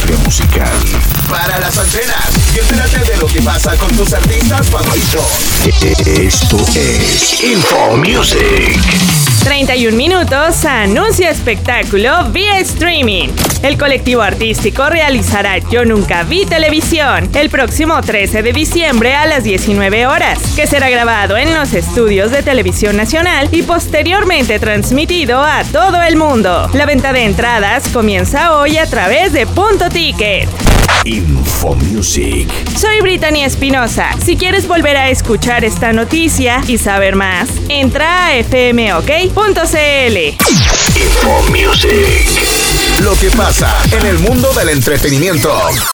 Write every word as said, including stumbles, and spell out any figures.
industria musical. Para las antenas y entérate de lo que pasa con tus artistas favoritos. Esto es Info Music. treinta y un minutos anuncia espectáculo vía streaming. El colectivo artístico realizará Yo Nunca Vi Televisión el próximo trece de diciembre a las diecinueve horas, que será grabado en los estudios de Televisión Nacional y posteriormente transmitido a todo el mundo. La venta de entradas comienza hoy a través de Punto Ticket. Info Music. Soy Brittany Espinosa. Si quieres volver a escuchar esta noticia y saber más, entra a f m o k punto c l. Info Music. Lo que pasa en el mundo del entretenimiento.